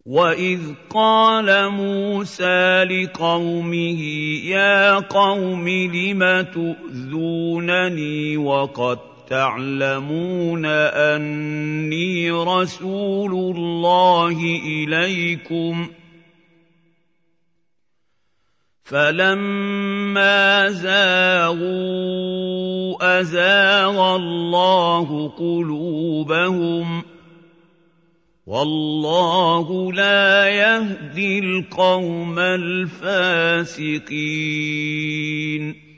وَإِذْ قَالَ مُوسَىٰ لِقَوْمِهِ يَا قَوْمِ لِمَ تُؤْذُونَنِي وَقَد تَّعْلَمُونَ أَنِّي رَسُولُ اللَّهِ إِلَيْكُمْ ۖ فَلَمَّا زَاغُوا أَزَاغَ اللَّهُ قُلُوبَهُمْ ۚ وَاللَّهُ لَا يَهْدِي الْقَوْمَ الْفَاسِقِينَ